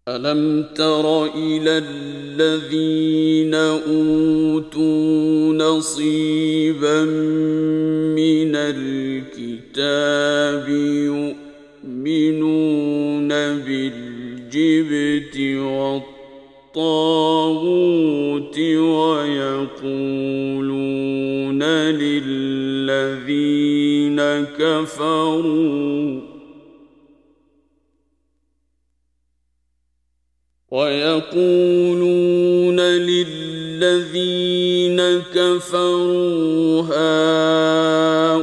ألم تر إلى الذين أوتوا نصيبا من الكتاب يؤمنون بالجبت والطاغوت ويقولون للذين كفروا هؤلاء